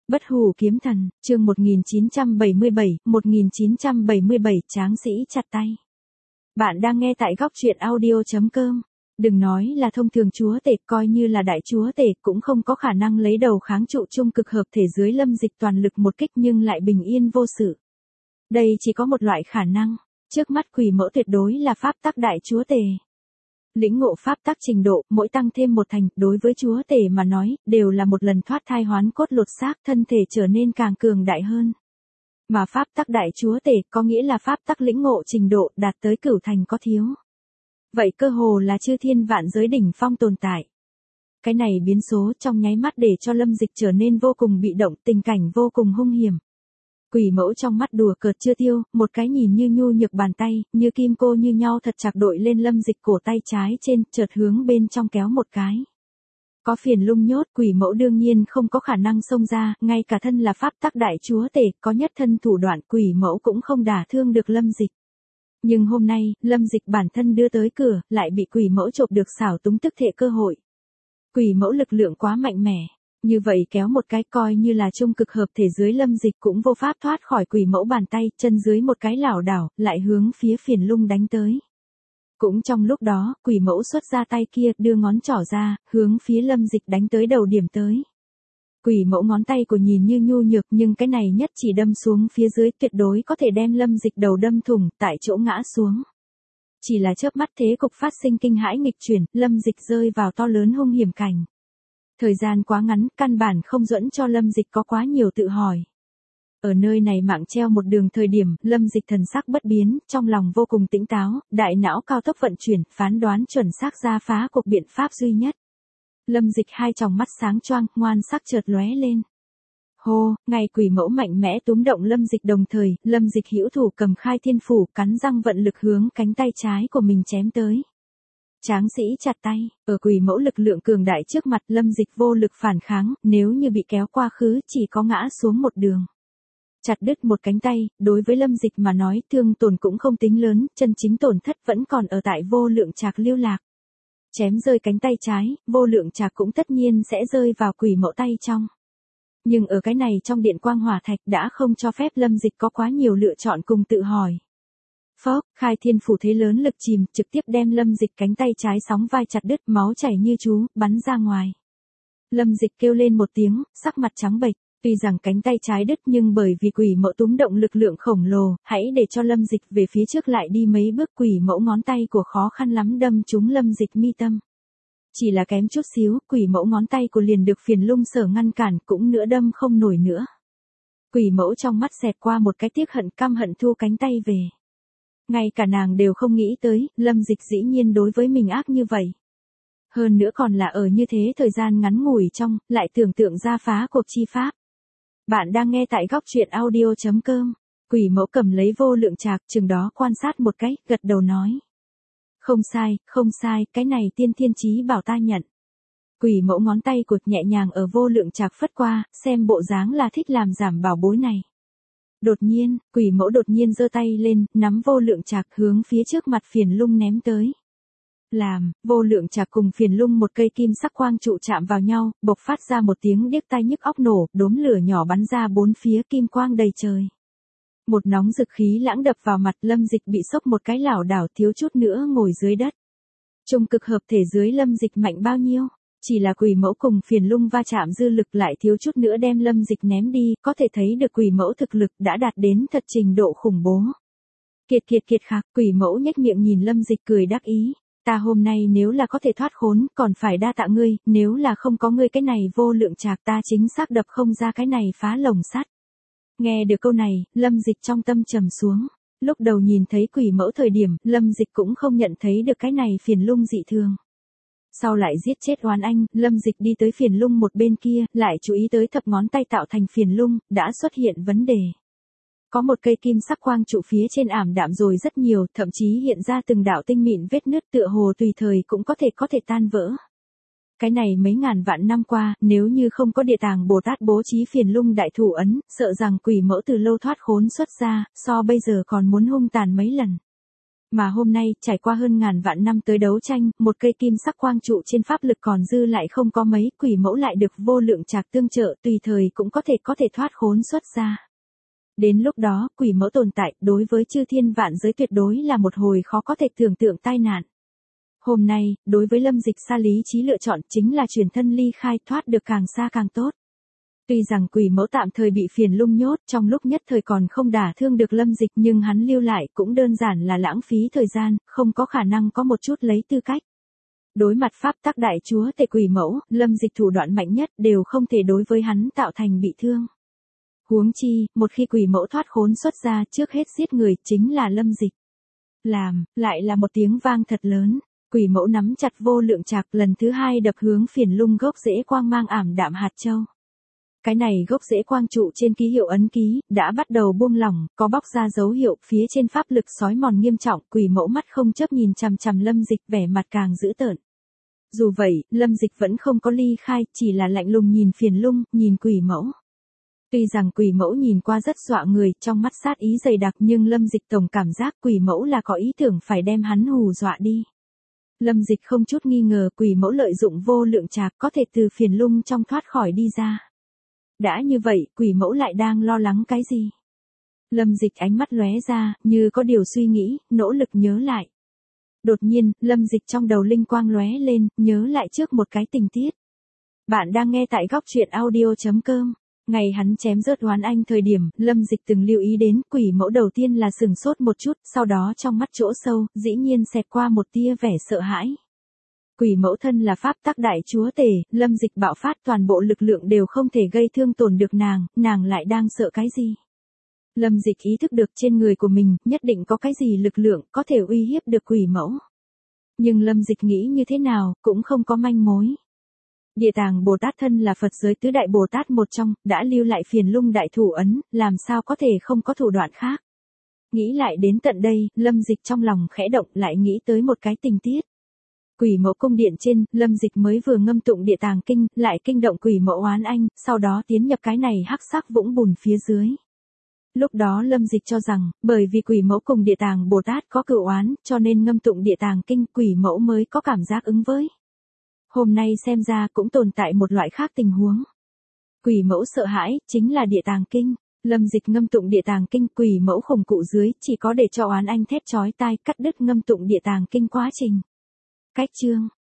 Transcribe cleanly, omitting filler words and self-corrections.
Bất hủ kiếm thần, chương 1977, tráng sĩ chặt tay. Bạn đang nghe tại góc truyện audio.com. Đừng nói là thông thường chúa tể, coi như là đại chúa tể cũng không có khả năng lấy đầu kháng trụ chung cực hợp thể dưới Lâm Dịch toàn lực một kích nhưng lại bình yên vô sự. Đây chỉ có một loại khả năng, trước mắt quỷ mẫu tuyệt đối là pháp tắc đại chúa tể. Lĩnh ngộ pháp tắc trình độ, mỗi tăng thêm một thành, đối với chúa tể mà nói, đều là một lần thoát thai hoán cốt lột xác, thân thể trở nên càng cường đại hơn. Mà pháp tắc đại chúa tể có nghĩa là pháp tắc lĩnh ngộ trình độ đạt tới cửu thành có thiếu. Vậy cơ hồ là chư thiên vạn giới đỉnh phong tồn tại. Cái này biến số trong nháy mắt để cho Lâm Dịch trở nên vô cùng bị động, tình cảnh vô cùng hung hiểm. Quỷ mẫu trong mắt đùa cợt chưa tiêu, một cái nhìn như nhu nhược bàn tay, như kim cô như nhau thật chặt đội lên Lâm Dịch cổ tay trái trên, chợt hướng bên trong kéo một cái. Có phiền lung nhốt, quỷ mẫu đương nhiên không có khả năng xông ra, ngay cả thân là pháp tắc đại chúa tể, có nhất thân thủ đoạn, quỷ mẫu cũng không đả thương được Lâm Dịch. Nhưng hôm nay, Lâm Dịch bản thân đưa tới cửa, lại bị quỷ mẫu chộp được xảo túng tức thể cơ hội. Quỷ mẫu lực lượng quá mạnh mẽ. Như vậy kéo một cái coi như là trung cực hợp thể dưới Lâm Dịch cũng vô pháp thoát khỏi quỷ mẫu bàn tay, chân dưới một cái lảo đảo, lại hướng phía phiền lung đánh tới. Cũng trong lúc đó, quỷ mẫu xuất ra tay kia, đưa ngón trỏ ra, hướng phía Lâm Dịch đánh tới đầu điểm tới. Quỷ mẫu ngón tay của nhìn như nhu nhược nhưng cái này nhất chỉ đâm xuống phía dưới tuyệt đối có thể đem Lâm Dịch đầu đâm thủng, tại chỗ ngã xuống. Chỉ là chớp mắt thế cục phát sinh kinh hãi nghịch chuyển, Lâm Dịch rơi vào to lớn hung hiểm cảnh. Thời gian quá ngắn, căn bản không dẫn cho Lâm Dịch có quá nhiều tự hỏi. Ở nơi này mạng treo một đường thời điểm, Lâm Dịch thần sắc bất biến, trong lòng vô cùng tỉnh táo, đại não cao tốc vận chuyển, phán đoán chuẩn xác ra phá cuộc biện pháp duy nhất. Lâm Dịch hai tròng mắt sáng choang, ngoan sắc chợt lóe lên. Hô, ngay quỷ mẫu mạnh mẽ túm động Lâm Dịch đồng thời, Lâm Dịch hữu thủ cầm khai thiên phủ, cắn răng vận lực hướng cánh tay trái của mình chém tới. Tráng sĩ chặt tay, ở quỷ mẫu lực lượng cường đại trước mặt Lâm Dịch vô lực phản kháng, nếu như bị kéo qua khứ chỉ có ngã xuống một đường. Chặt đứt một cánh tay, đối với Lâm Dịch mà nói thương tổn cũng không tính lớn, chân chính tổn thất vẫn còn ở tại vô lượng trạc lưu lạc. Chém rơi cánh tay trái, vô lượng trạc cũng tất nhiên sẽ rơi vào quỷ mẫu tay trong. Nhưng ở cái này trong điện quang hỏa thạch đã không cho phép Lâm Dịch có quá nhiều lựa chọn cùng tự hỏi. Phốc, khai thiên phủ thế lớn lực chìm, trực tiếp đem Lâm Dịch cánh tay trái sóng vai chặt đứt, máu chảy như chú, bắn ra ngoài. Lâm Dịch kêu lên một tiếng, sắc mặt trắng bệch, tuy rằng cánh tay trái đứt nhưng bởi vì quỷ mẫu túm động lực lượng khổng lồ, hãy để cho Lâm Dịch về phía trước lại đi mấy bước, quỷ mẫu ngón tay của khó khăn lắm đâm trúng Lâm Dịch mi tâm. Chỉ là kém chút xíu, quỷ mẫu ngón tay của liền được phiền lung sở ngăn cản, cũng nữa đâm không nổi nữa. Quỷ mẫu trong mắt xẹt qua một cái tiếc hận, căm hận thu cánh tay về. Ngay cả nàng đều không nghĩ tới, Lâm Dịch dĩ nhiên đối với mình ác như vậy. Hơn nữa còn là ở như thế thời gian ngắn ngủi trong, lại tưởng tượng ra phá cuộc chi pháp. Bạn đang nghe tại góc truyện audio.com. Quỷ mẫu cầm lấy vô lượng trạc, chừng đó quan sát một cái, gật đầu nói. Không sai, cái này tiên thiên chí bảo ta nhận. Quỷ mẫu ngón tay cụt nhẹ nhàng ở vô lượng trạc phất qua, xem bộ dáng là thích làm giảm bảo bối này. Đột nhiên, quỷ mẫu đột nhiên giơ tay lên, nắm vô lượng trạc hướng phía trước mặt phiền lung ném tới. Vô lượng trạc cùng phiền lung một cây kim sắc quang trụ chạm vào nhau, bộc phát ra một tiếng điếc tai nhức óc nổ, đốm lửa nhỏ bắn ra bốn phía, kim quang đầy trời. Một nóng rực khí lãng đập vào mặt, Lâm Dịch bị sốc một cái lảo đảo, thiếu chút nữa ngồi dưới đất. Trung cực hợp thể dưới Lâm Dịch mạnh bao nhiêu? Chỉ là quỷ mẫu cùng phiền lung va chạm dư lực lại thiếu chút nữa đem Lâm Dịch ném đi, có thể thấy được quỷ mẫu thực lực đã đạt đến thật trình độ khủng bố. Kiệt khạc, quỷ mẫu nhếch miệng nhìn Lâm Dịch cười đắc ý. Ta hôm nay nếu là có thể thoát khốn, còn phải đa tạ ngươi, nếu là không có ngươi cái này vô lượng trạc ta chính xác đập không ra cái này phá lồng sắt. Nghe được câu này, Lâm Dịch trong tâm trầm xuống. Lúc đầu nhìn thấy quỷ mẫu thời điểm, Lâm Dịch cũng không nhận thấy được cái này phiền lung dị thường. Sau lại giết chết oán anh, Lâm Dịch đi tới phiền lung một bên kia, lại chú ý tới thập ngón tay tạo thành phiền lung, đã xuất hiện vấn đề. Có một cây kim sắc quang trụ phía trên ảm đạm rồi rất nhiều, thậm chí hiện ra từng đạo tinh mịn vết nứt tựa hồ tùy thời cũng có thể tan vỡ. Cái này mấy ngàn vạn năm qua, nếu như không có địa tàng Bồ Tát bố trí phiền lung đại thủ ấn, sợ rằng quỷ mẫu từ lâu thoát khốn xuất ra, so bây giờ còn muốn hung tàn mấy lần. Mà hôm nay, trải qua hơn ngàn vạn năm tới đấu tranh, một cây kim sắc quang trụ trên pháp lực còn dư lại không có mấy, quỷ mẫu lại được vô lượng trạc tương trợ, tùy thời cũng có thể thoát khốn xuất ra. Đến lúc đó, quỷ mẫu tồn tại, đối với chư thiên vạn giới tuyệt đối là một hồi khó có thể tưởng tượng tai nạn. Hôm nay, đối với Lâm Dịch xa lý trí lựa chọn chính là chuyển thân ly khai, thoát được càng xa càng tốt. Tuy rằng quỷ mẫu tạm thời bị phiền lung nhốt, trong lúc nhất thời còn không đả thương được Lâm Dịch, nhưng hắn lưu lại cũng đơn giản là lãng phí thời gian, không có khả năng có một chút lấy tư cách. Đối mặt pháp tắc đại chúa tể quỷ mẫu, Lâm Dịch thủ đoạn mạnh nhất đều không thể đối với hắn tạo thành bị thương. Huống chi, một khi quỷ mẫu thoát khốn xuất ra, trước hết giết người chính là Lâm Dịch. Làm, lại là một tiếng vang thật lớn. Quỷ mẫu nắm chặt vô lượng trạc, lần thứ hai đập hướng phiền lung gốc rễ quang mang ảm đạm hạt châu. Cái này gốc rễ quang trụ trên ký hiệu ấn ký, đã bắt đầu buông lỏng, có bóc ra dấu hiệu, phía trên pháp lực sói mòn nghiêm trọng, quỷ mẫu mắt không chớp nhìn chằm chằm Lâm Dịch, vẻ mặt càng dữ tợn. Dù vậy, Lâm Dịch vẫn không có ly khai, chỉ là lạnh lùng nhìn phiền lung, nhìn quỷ mẫu. Tuy rằng quỷ mẫu nhìn qua rất dọa người, trong mắt sát ý dày đặc, nhưng Lâm Dịch tổng cảm giác quỷ mẫu là có ý tưởng phải đem hắn hù dọa đi. Lâm Dịch không chút nghi ngờ quỷ mẫu lợi dụng vô lượng trạc có thể từ phiền lung trong thoát khỏi đi ra. Đã như vậy, quỷ mẫu lại đang lo lắng cái gì? Lâm Dịch ánh mắt lóe ra, như có điều suy nghĩ, nỗ lực nhớ lại. Đột nhiên, Lâm Dịch trong đầu linh quang lóe lên, nhớ lại trước một cái tình tiết. Bạn đang nghe tại góc truyện audio.com. Ngày hắn chém rớt Oán Anh thời điểm, Lâm Dịch từng lưu ý đến, quỷ mẫu đầu tiên là sừng sốt một chút, sau đó trong mắt chỗ sâu, dĩ nhiên xẹt qua một tia vẻ sợ hãi. Quỷ mẫu thân là pháp tắc đại chúa tể, Lâm Dịch bạo phát toàn bộ lực lượng đều không thể gây thương tổn được nàng lại đang sợ cái gì? Lâm Dịch ý thức được trên người của mình, nhất định có cái gì lực lượng, có thể uy hiếp được quỷ mẫu. Nhưng Lâm Dịch nghĩ như thế nào, cũng không có manh mối. Địa Tàng Bồ Tát thân là Phật giới tứ đại Bồ Tát một trong, đã lưu lại phiền lung đại thủ ấn, làm sao có thể không có thủ đoạn khác. Nghĩ lại đến tận đây, Lâm Dịch trong lòng khẽ động, lại nghĩ tới một cái tình tiết. Quỷ mẫu cung điện trên, Lâm Dịch mới vừa ngâm tụng địa tàng kinh, lại kinh động quỷ mẫu Oán Anh, sau đó tiến nhập cái này hắc sắc vũng bùn phía dưới. Lúc đó Lâm Dịch cho rằng, bởi vì quỷ mẫu cùng địa tàng Bồ Tát có cựu oán, cho nên ngâm tụng địa tàng kinh, quỷ mẫu mới có cảm giác ứng với. Hôm nay xem ra cũng tồn tại một loại khác tình huống. Quỷ mẫu sợ hãi, chính là địa tàng kinh. Lâm Dịch ngâm tụng địa tàng kinh, quỷ mẫu khủng cụ dưới, chỉ có để cho Oán Anh thét chói tai, cắt đứt ngâm tụng địa tàng kinh quá trình. Cách chương,